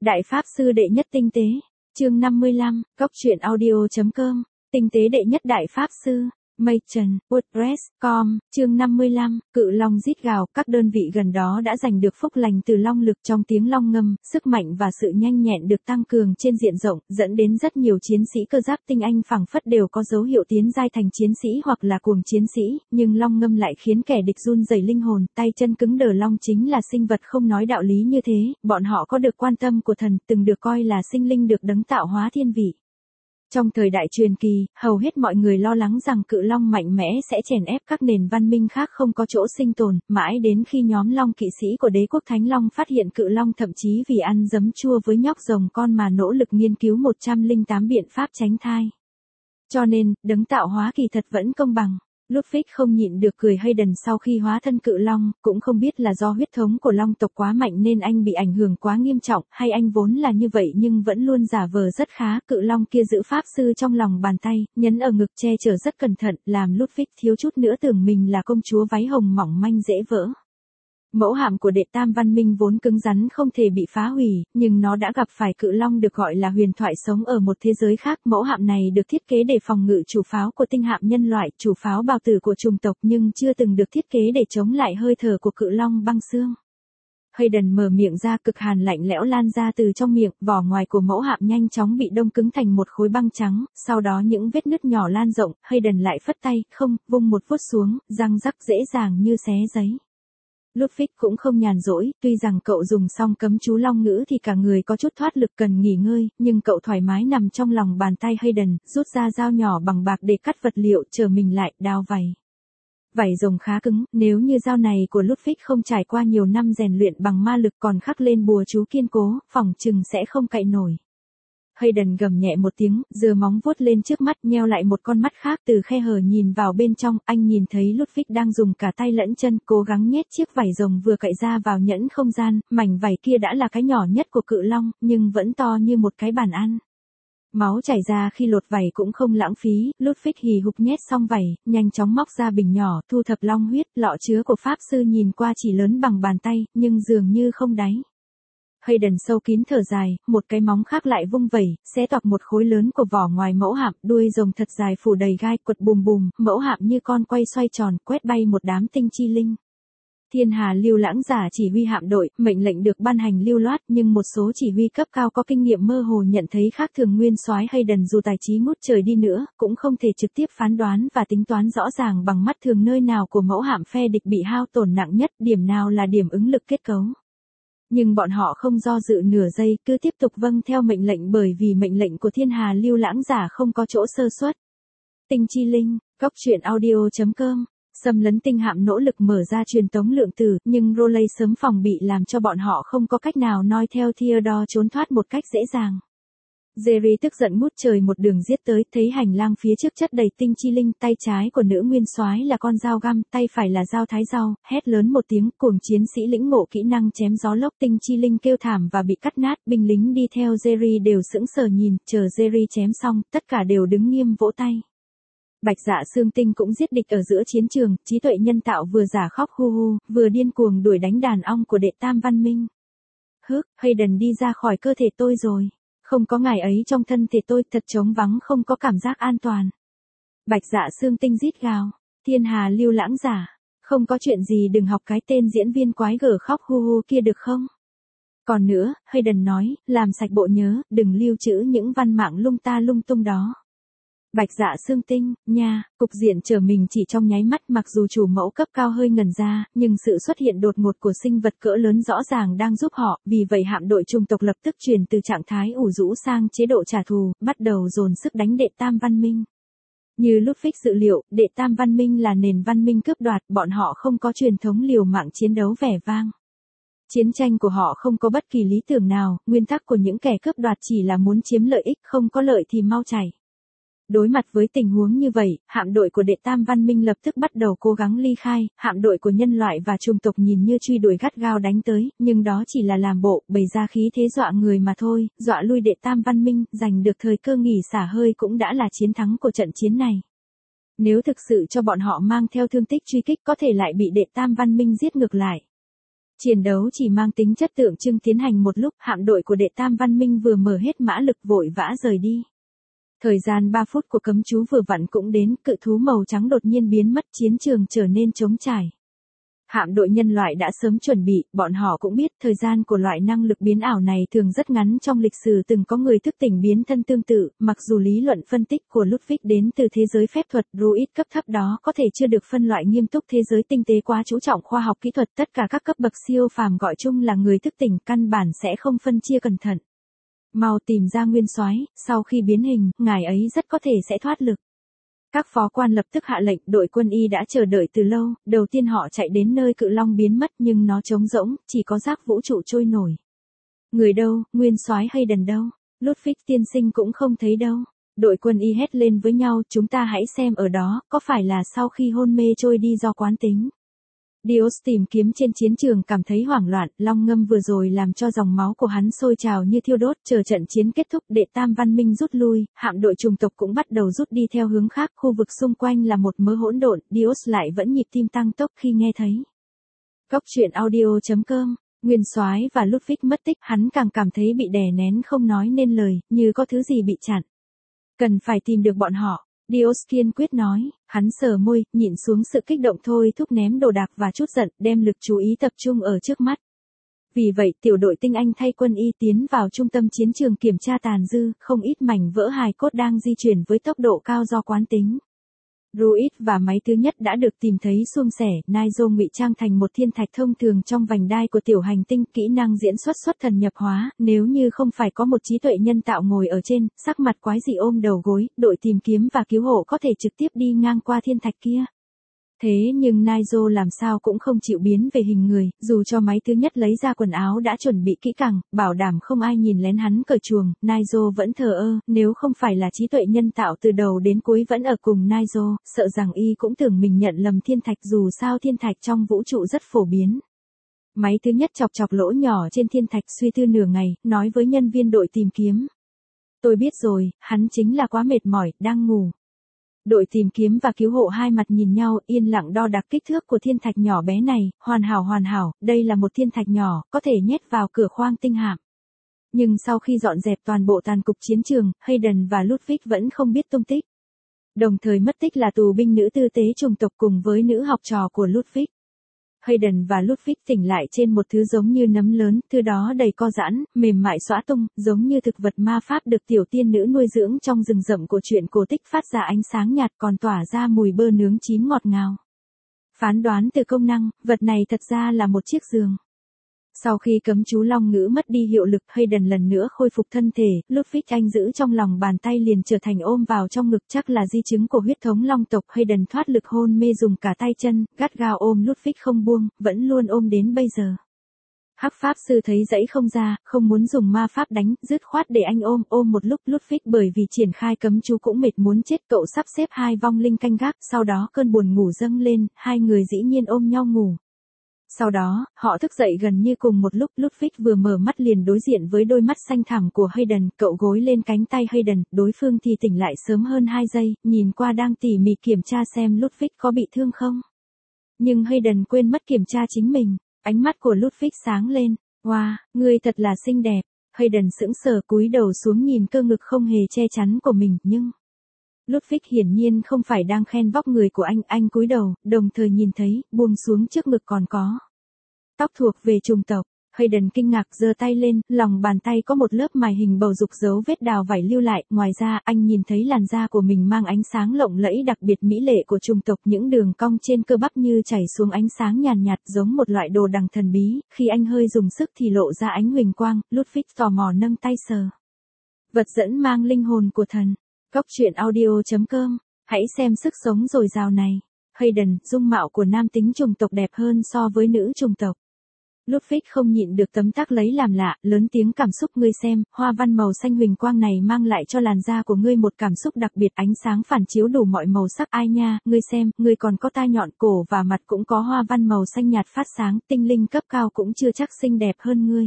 Đại Pháp Sư Đệ Nhất Tinh Tế, chương 55, Cốc truyện audio.com, Tinh Tế Đệ Nhất Đại Pháp Sư, Mây Trần, WordPress.com, chương 55, Cự Long rít gào, các đơn vị gần đó đã giành được phúc lành từ long lực trong tiếng long ngâm, sức mạnh và sự nhanh nhẹn được tăng cường trên diện rộng, dẫn đến rất nhiều chiến sĩ cơ giáp tinh anh phảng phất đều có dấu hiệu tiến giai thành chiến sĩ hoặc là cuồng chiến sĩ, nhưng long ngâm lại khiến kẻ địch run rẩy linh hồn, tay chân cứng đờ. Long chính là sinh vật không nói đạo lý như thế, bọn họ có được quan tâm của thần, từng được coi là sinh linh được đấng tạo hóa thiên vị. Trong thời đại truyền kỳ, hầu hết mọi người lo lắng rằng cự long mạnh mẽ sẽ chèn ép các nền văn minh khác không có chỗ sinh tồn, mãi đến khi nhóm long kỵ sĩ của đế quốc Thánh Long phát hiện cự long thậm chí vì ăn giấm chua với nhóc rồng con mà nỗ lực nghiên cứu 108 biện pháp tránh thai. Cho nên, đấng tạo hóa kỳ thật vẫn công bằng. Ludwig không nhịn được cười Hayden sau khi hóa thân cự long, cũng không biết là do huyết thống của long tộc quá mạnh nên anh bị ảnh hưởng quá nghiêm trọng, hay anh vốn là như vậy nhưng vẫn luôn giả vờ rất khá. Cự long kia giữ pháp sư trong lòng bàn tay, nhấn ở ngực che chở rất cẩn thận, làm Ludwig thiếu chút nữa tưởng mình là công chúa váy hồng mỏng manh dễ vỡ. Mẫu hạm của đệ tam văn minh vốn cứng rắn không thể bị phá hủy, nhưng nó đã gặp phải cự long được gọi là huyền thoại sống ở một thế giới khác. Mẫu hạm này được thiết kế để phòng ngự chủ pháo của tinh hạm nhân loại, chủ pháo bào tử của chủng tộc, nhưng chưa từng được thiết kế để chống lại hơi thở của cự long băng xương. Hayden mở miệng ra, cực hàn lạnh lẽo lan ra từ trong miệng, vỏ ngoài của mẫu hạm nhanh chóng bị đông cứng thành một khối băng trắng, sau đó những vết nứt nhỏ lan rộng. Hayden lại phất tay, không, vung một vuốt xuống, răng rắc dễ dàng như xé giấy. Ludwig cũng không nhàn rỗi, tuy rằng cậu dùng xong cấm chú long ngữ thì cả người có chút thoát lực cần nghỉ ngơi, nhưng cậu thoải mái nằm trong lòng bàn tay Hayden, rút ra dao nhỏ bằng bạc để cắt vật liệu, trở mình lại, đào vảy. Vảy rồng khá cứng, nếu như dao này của Ludwig không trải qua nhiều năm rèn luyện bằng ma lực còn khắc lên bùa chú kiên cố, phỏng chừng sẽ không cạy nổi. Hayden gầm nhẹ một tiếng, giơ móng vuốt lên trước mắt, nheo lại một con mắt khác từ khe hở nhìn vào bên trong. Anh nhìn thấy Ludwig đang dùng cả tay lẫn chân cố gắng nhét chiếc vảy rồng vừa cạy ra vào nhẫn không gian. Mảnh vảy kia đã là cái nhỏ nhất của cự long, nhưng vẫn to như một cái bàn ăn. Máu chảy ra khi lột vảy cũng không lãng phí. Ludwig hì hục nhét xong vảy, nhanh chóng móc ra bình nhỏ, thu thập long huyết. Lọ chứa của pháp sư nhìn qua chỉ lớn bằng bàn tay, nhưng dường như không đáy. Hayden sâu kín thở dài, một cái móng khác lại vung vẩy, xé toạc một khối lớn của vỏ ngoài mẫu hạm, đuôi rồng thật dài phủ đầy gai, quật bùm bùm, mẫu hạm như con quay xoay tròn, quét bay một đám tinh chi linh. Thiên Hà Lưu Lãng Giả chỉ huy hạm đội, mệnh lệnh được ban hành lưu loát, nhưng một số chỉ huy cấp cao có kinh nghiệm mơ hồ nhận thấy khác thường. Nguyên soái Hayden dù tài trí ngút trời đi nữa, cũng không thể trực tiếp phán đoán và tính toán rõ ràng bằng mắt thường nơi nào của mẫu hạm phe địch bị hao tổn nặng nhất, điểm nào là điểm ứng lực kết cấu. Nhưng bọn họ không do dự nửa giây, cứ tiếp tục vâng theo mệnh lệnh, bởi vì mệnh lệnh của Thiên Hà Lưu Lãng Giả không có chỗ sơ suất. Tinh chi linh, Cốc truyện audio.com, xâm lấn tinh hạm nỗ lực mở ra truyền tống lượng tử, nhưng Rowley sớm phòng bị làm cho bọn họ không có cách nào noi theo Theodore trốn thoát một cách dễ dàng. Jerry tức giận ngút trời một đường giết tới, thấy hành lang phía trước chất đầy tinh chi linh, tay trái của nữ nguyên soái là con dao găm, tay phải là dao thái rau, hét lớn một tiếng, cuồng chiến sĩ lĩnh ngộ kỹ năng chém gió lốc. Tinh chi linh kêu thảm và bị cắt nát, binh lính đi theo Jerry đều sững sờ nhìn, chờ Jerry chém xong, tất cả đều đứng nghiêm vỗ tay. Bạch Dạ Xương Tinh cũng giết địch ở giữa chiến trường, trí tuệ nhân tạo vừa giả khóc hu hu, vừa điên cuồng đuổi đánh đàn ong của đệ tam văn minh. Hayden đi ra khỏi cơ thể tôi rồi. Không có ngài ấy trong thân thể tôi, thật trống vắng, không có cảm giác an toàn. Bạch Dạ Xương Tinh rít gào. Thiên Hà Lưu Lãng Giả, không có chuyện gì đừng học cái tên diễn viên quái gở khóc hu hu kia được không? Còn nữa, Hayden nói, làm sạch bộ nhớ, đừng lưu trữ những văn mạng lung ta lung tung đó. Bạch Dạ Xương Tinh, nha, cục diện trở mình chỉ trong nháy mắt. Mặc dù chủ mẫu cấp cao hơi ngẩn ra, nhưng sự xuất hiện đột ngột của sinh vật cỡ lớn rõ ràng đang giúp họ, vì vậy hạm đội chủng tộc lập tức chuyển từ trạng thái ủ rũ sang chế độ trả thù, bắt đầu dồn sức đánh đệ tam văn minh. Như Ludwig dự liệu, đệ tam văn minh là nền văn minh cướp đoạt, bọn họ không có truyền thống liều mạng chiến đấu vẻ vang. Chiến tranh của họ không có bất kỳ lý tưởng nào, nguyên tắc của những kẻ cướp đoạt chỉ là muốn chiếm lợi ích, không có lợi thì mau chạy. Đối mặt với tình huống như vậy, hạm đội của đệ tam văn minh lập tức bắt đầu cố gắng ly khai. Hạm đội của nhân loại và chủng tộc nhìn như truy đuổi gắt gao đánh tới, nhưng đó chỉ là làm bộ, bày ra khí thế dọa người mà thôi, dọa lui đệ tam văn minh, giành được thời cơ nghỉ xả hơi cũng đã là chiến thắng của trận chiến này. Nếu thực sự cho bọn họ mang theo thương tích truy kích, có thể lại bị đệ tam văn minh giết ngược lại. Chiến đấu chỉ mang tính chất tượng trưng tiến hành một lúc, hạm đội của đệ tam văn minh vừa mở hết mã lực vội vã rời đi. Thời gian 3 phút của cấm chú vừa vặn cũng đến, cự thú màu trắng đột nhiên biến mất, chiến trường trở nên trống trải. Hạm đội nhân loại đã sớm chuẩn bị, bọn họ cũng biết thời gian của loại năng lực biến ảo này thường rất ngắn, trong lịch sử từng có người thức tỉnh biến thân tương tự, mặc dù lý luận phân tích của Ludwig đến từ thế giới phép thuật druid cấp thấp đó có thể chưa được phân loại nghiêm túc, thế giới tinh tế quá chú trọng khoa học kỹ thuật, tất cả các cấp bậc siêu phàm gọi chung là người thức tỉnh, căn bản sẽ không phân chia cẩn thận. Mau tìm ra nguyên soái, sau khi biến hình, ngài ấy rất có thể sẽ thoát lực. Các phó quan lập tức hạ lệnh, đội quân y đã chờ đợi từ lâu, đầu tiên họ chạy đến nơi cự long biến mất nhưng nó trống rỗng, chỉ có rác vũ trụ trôi nổi. Người đâu, nguyên soái Hayden đâu? Ludwig tiên sinh cũng không thấy đâu. Đội quân y hét lên với nhau, chúng ta hãy xem ở đó, có phải là sau khi hôn mê trôi đi do quán tính. Dios tìm kiếm trên chiến trường cảm thấy hoảng loạn, long ngâm vừa rồi làm cho dòng máu của hắn sôi trào như thiêu đốt, chờ trận chiến kết thúc đệ tam văn minh rút lui, hạm đội chủng tộc cũng bắt đầu rút đi theo hướng khác, khu vực xung quanh là một mớ hỗn độn, Dios lại vẫn nhịp tim tăng tốc khi nghe thấy. Cốc truyện audio.com, nguyên soái và Ludwig mất tích, hắn càng cảm thấy bị đè nén không nói nên lời, như có thứ gì bị chặn. Cần phải tìm được bọn họ. Dios kiên quyết nói, hắn sờ môi, nhịn xuống sự kích động thôi thúc ném đồ đạc và chút giận, đem lực chú ý tập trung ở trước mắt. Vì vậy, tiểu đội tinh Anh thay quân y tiến vào trung tâm chiến trường kiểm tra tàn dư, không ít mảnh vỡ hài cốt đang di chuyển với tốc độ cao do quán tính. Druid và máy thứ nhất đã được tìm thấy suôn sẻ, Nigel ngụy trang thành một thiên thạch thông thường trong vành đai của tiểu hành tinh, kỹ năng diễn xuất thần nhập hóa, nếu như không phải có một trí tuệ nhân tạo ngồi ở trên, sắc mặt quái dị ôm đầu gối, đội tìm kiếm và cứu hộ có thể trực tiếp đi ngang qua thiên thạch kia. Thế nhưng Nigel làm sao cũng không chịu biến về hình người, dù cho máy thứ nhất lấy ra quần áo đã chuẩn bị kỹ càng, bảo đảm không ai nhìn lén hắn cởi chuồng, Nigel vẫn thờ ơ, nếu không phải là trí tuệ nhân tạo từ đầu đến cuối vẫn ở cùng Nigel, sợ rằng y cũng tưởng mình nhận lầm thiên thạch, dù sao thiên thạch trong vũ trụ rất phổ biến. Máy thứ nhất chọc chọc lỗ nhỏ trên thiên thạch, suy tư nửa ngày, nói với nhân viên đội tìm kiếm. Tôi biết rồi, hắn chính là quá mệt mỏi, đang ngủ. Đội tìm kiếm và cứu hộ hai mặt nhìn nhau, yên lặng đo đạc kích thước của thiên thạch nhỏ bé này, hoàn hảo, đây là một thiên thạch nhỏ, có thể nhét vào cửa khoang tinh hạm. Nhưng sau khi dọn dẹp toàn bộ tàn cục chiến trường, Hayden và Ludwig vẫn không biết tung tích. Đồng thời mất tích là tù binh nữ tư tế chủng tộc cùng với nữ học trò của Ludwig. Hayden và Ludwig tỉnh lại trên một thứ giống như nấm lớn, thứ đó đầy co giãn, mềm mại xõa tung, giống như thực vật ma pháp được tiểu tiên nữ nuôi dưỡng trong rừng rậm của truyện cổ tích, phát ra ánh sáng nhạt còn tỏa ra mùi bơ nướng chín ngọt ngào. Phán đoán từ công năng, vật này thật ra là một chiếc giường. Sau khi cấm chú long ngữ mất đi hiệu lực, Hayden lần nữa khôi phục thân thể, Ludwig anh giữ trong lòng bàn tay liền trở thành ôm vào trong ngực, chắc là di chứng của huyết thống long tộc. Hayden thoát lực hôn mê dùng cả tay chân, gắt gao ôm Ludwig không buông, vẫn luôn ôm đến bây giờ. Hắc pháp sư thấy dãy không ra, không muốn dùng ma pháp đánh, dứt khoát để anh ôm một lúc. Ludwig bởi vì triển khai cấm chú cũng mệt muốn chết, cậu sắp xếp hai vong linh canh gác, sau đó cơn buồn ngủ dâng lên, hai người dĩ nhiên ôm nhau ngủ. Sau đó, họ thức dậy gần như cùng một lúc, Ludwig vừa mở mắt liền đối diện với đôi mắt xanh thẳm của Hayden, cậu gối lên cánh tay Hayden, đối phương thì tỉnh lại sớm hơn 2 giây, nhìn qua đang tỉ mỉ kiểm tra xem Ludwig có bị thương không. Nhưng Hayden quên mất kiểm tra chính mình, ánh mắt của Ludwig sáng lên, wow, ngươi thật là xinh đẹp. Hayden sững sờ cúi đầu xuống nhìn cơ ngực không hề che chắn của mình, nhưng... Ludwig hiển nhiên không phải đang khen vóc người của anh cúi đầu, đồng thời nhìn thấy, buông xuống trước ngực còn có tóc thuộc về chủng tộc. Hayden kinh ngạc giơ tay lên, lòng bàn tay có một lớp mài hình bầu dục dấu vết đào vải lưu lại, ngoài ra, anh nhìn thấy làn da của mình mang ánh sáng lộng lẫy đặc biệt mỹ lệ của chủng tộc, những đường cong trên cơ bắp như chảy xuống ánh sáng nhàn nhạt, giống một loại đồ đằng thần bí, khi anh hơi dùng sức thì lộ ra ánh huỳnh quang. Ludwig tò mò nâng tay sờ. Vật dẫn mang linh hồn của thần. Cốc truyện audio.com, hãy xem sức sống dồi dào này. Hayden, dung mạo của nam tính chủng tộc đẹp hơn so với nữ chủng tộc. Ludwig không nhịn được tấm tắc lấy làm lạ, lớn tiếng cảm xúc, ngươi xem, hoa văn màu xanh huỳnh quang này mang lại cho làn da của ngươi một cảm xúc đặc biệt, ánh sáng phản chiếu đủ mọi màu sắc, ai nha, ngươi xem, ngươi còn có tai nhọn, cổ và mặt cũng có hoa văn màu xanh nhạt phát sáng, tinh linh cấp cao cũng chưa chắc xinh đẹp hơn ngươi.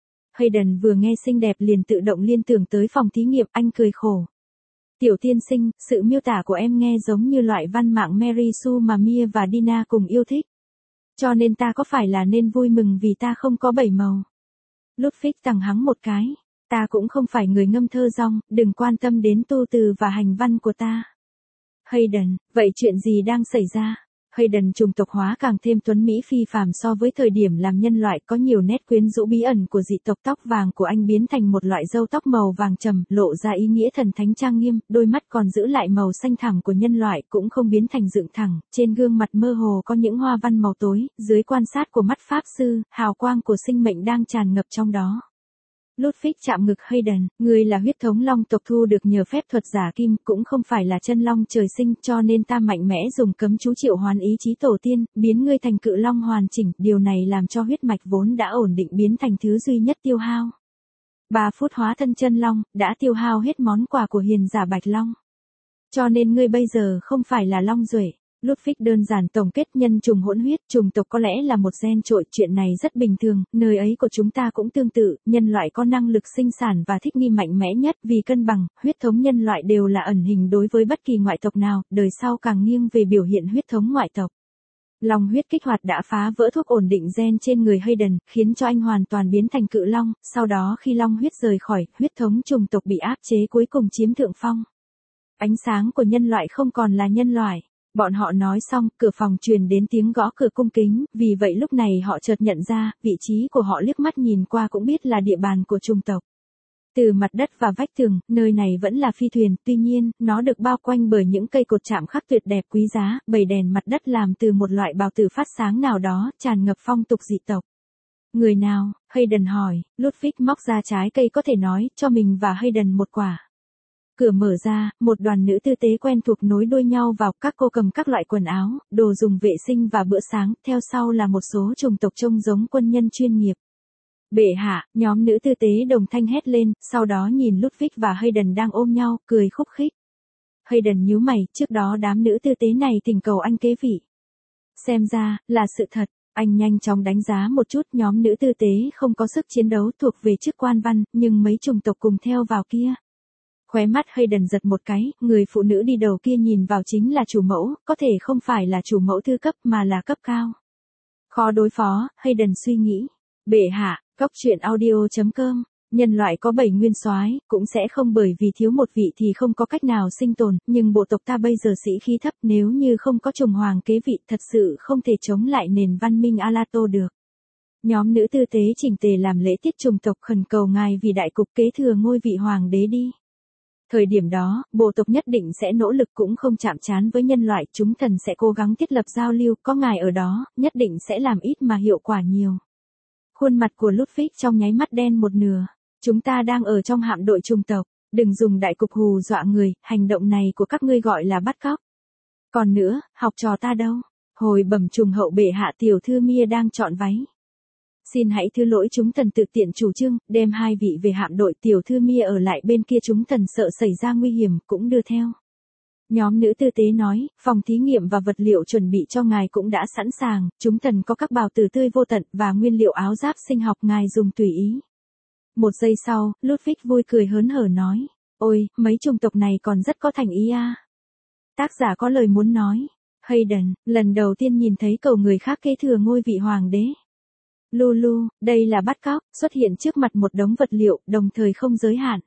Hayden vừa nghe xinh đẹp liền tự động liên tưởng tới phòng thí nghiệm, anh cười khổ. Tiểu tiên sinh, sự miêu tả của em nghe giống như loại văn mạng Mary Sue mà Mia và Dina cùng yêu thích. Cho nên ta có phải là nên vui mừng vì ta không có 7 màu? Ludwig tằng hắng một cái. Ta cũng không phải người ngâm thơ rong, đừng quan tâm đến tu từ và hành văn của ta. Hayden, vậy chuyện gì đang xảy ra? Hayden trùng tộc hóa càng thêm tuấn mỹ phi phàm so với thời điểm làm nhân loại, có nhiều nét quyến rũ bí ẩn của dị tộc. Tóc vàng của anh biến thành một loại râu tóc màu vàng trầm, lộ ra ý nghĩa thần thánh trang nghiêm, đôi mắt còn giữ lại màu xanh thẳm của nhân loại, cũng không biến thành dựng thẳng, trên gương mặt mơ hồ có những hoa văn màu tối, dưới quan sát của mắt pháp sư, hào quang của sinh mệnh đang tràn ngập trong đó. Ludwig chạm ngực Hayden, ngươi là huyết thống long tộc thu được nhờ phép thuật giả kim, cũng không phải là chân long trời sinh, cho nên ta mạnh mẽ dùng cấm chú triệu hoán ý chí tổ tiên, biến ngươi thành cự long hoàn chỉnh, điều này làm cho huyết mạch vốn đã ổn định biến thành thứ duy nhất tiêu hao. 3 phút hóa thân chân long, đã tiêu hao hết món quà của hiền giả Bạch Long. Cho nên ngươi bây giờ không phải là long duệ. Ludwig đơn giản tổng kết, nhân trùng hỗn huyết, trùng tộc có lẽ là một gen trội, chuyện này rất bình thường, nơi ấy của chúng ta cũng tương tự, nhân loại có năng lực sinh sản và thích nghi mạnh mẽ nhất, vì cân bằng, huyết thống nhân loại đều là ẩn hình đối với bất kỳ ngoại tộc nào, đời sau càng nghiêng về biểu hiện huyết thống ngoại tộc. Long huyết kích hoạt đã phá vỡ thuốc ổn định gen trên người Hayden, khiến cho anh hoàn toàn biến thành cự long, sau đó khi long huyết rời khỏi, huyết thống trùng tộc bị áp chế cuối cùng chiếm thượng phong. Ánh sáng của nhân loại không còn là nhân loại. Bọn họ nói xong, cửa phòng truyền đến tiếng gõ cửa cung kính, vì vậy lúc này họ chợt nhận ra, vị trí của họ liếc mắt nhìn qua cũng biết là địa bàn của trùng tộc. Từ mặt đất và vách tường, nơi này vẫn là phi thuyền, tuy nhiên, nó được bao quanh bởi những cây cột chạm khắc tuyệt đẹp quý giá, bầy đèn mặt đất làm từ một loại bào tử phát sáng nào đó, tràn ngập phong tục dị tộc. Người nào? Hayden hỏi, Ludwig móc ra trái cây có thể nói, cho mình và Hayden một quả. Cửa mở ra, một đoàn nữ tư tế quen thuộc nối đuôi nhau vào, các cô cầm các loại quần áo, đồ dùng vệ sinh và bữa sáng, theo sau là một số chủng tộc trông giống quân nhân chuyên nghiệp. Bệ hạ, nhóm nữ tư tế đồng thanh hét lên, sau đó nhìn Ludwig và Hayden đang ôm nhau, cười khúc khích. Hayden nhíu mày, trước đó đám nữ tư tế này thỉnh cầu anh kế vị. Xem ra, là sự thật. Anh nhanh chóng đánh giá một chút, nhóm nữ tư tế không có sức chiến đấu thuộc về chức quan văn, nhưng mấy chủng tộc cùng theo vào kia. Khóe mắt Hayden giật một cái, người phụ nữ đi đầu kia nhìn vào chính là chủ mẫu, có thể không phải là chủ mẫu thư cấp mà là cấp cao. Khó đối phó, Hayden suy nghĩ. Bệ hạ, Cóc truyện audio.com, nhân loại có 7 nguyên soái, cũng sẽ không bởi vì thiếu một vị thì không có cách nào sinh tồn, nhưng bộ tộc ta bây giờ sĩ khí thấp, nếu như không có trùng hoàng kế vị thật sự không thể chống lại nền văn minh Alato được. Nhóm nữ tư tế chỉnh tề làm lễ tiết trùng tộc, khẩn cầu ngài vì đại cục kế thừa ngôi vị hoàng đế đi. Thời điểm đó, bộ tộc nhất định sẽ nỗ lực, cũng không chạm trán với nhân loại, chúng thần sẽ cố gắng thiết lập giao lưu, có ngài ở đó, nhất định sẽ làm ít mà hiệu quả nhiều. Khuôn mặt của Ludwig trong nháy mắt đen một nửa. Chúng ta đang ở trong hạm đội trùng tộc, đừng dùng đại cục hù dọa người, hành động này của các ngươi gọi là bắt cóc. Còn nữa, học trò ta đâu? Hồi bẩm trùng hậu bệ hạ, tiểu thư Mia đang chọn váy. Xin hãy thứ lỗi, chúng thần tự tiện chủ trương, đem 2 vị về hạm đội, tiểu thư Mia ở lại bên kia, chúng thần sợ xảy ra nguy hiểm, cũng đưa theo. Nhóm nữ tư tế nói, phòng thí nghiệm và vật liệu chuẩn bị cho ngài cũng đã sẵn sàng, chúng thần có các bào tử tươi vô tận, và nguyên liệu áo giáp sinh học ngài dùng tùy ý. Một giây sau, Ludwig vui cười hớn hở nói, ôi, mấy chủng tộc này còn rất có thành ý a. Tác giả có lời muốn nói. Hayden, lần đầu tiên nhìn thấy cầu người khác kế thừa ngôi vị hoàng đế. Lulu, đây là bắt cóc, xuất hiện trước mặt một đống vật liệu, đồng thời không giới hạn.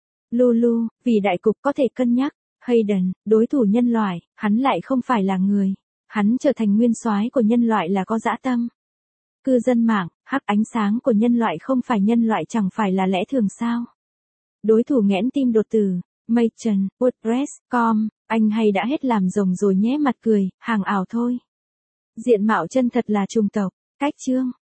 Lulu, vì đại cục có thể cân nhắc. Hayden, đối thủ nhân loại, hắn lại không phải là người. Hắn trở thành nguyên soái của nhân loại là có dã tâm. Cư dân mạng, hắc ánh sáng của nhân loại không phải nhân loại chẳng phải là lẽ thường sao? Đối thủ nghẽn tim đột tử. Machen, WordPress.com, anh hay đã hết làm rồng rồi nhé, mặt cười, hàng ảo thôi. Diện mạo chân thật là trùng tộc. Cách chương.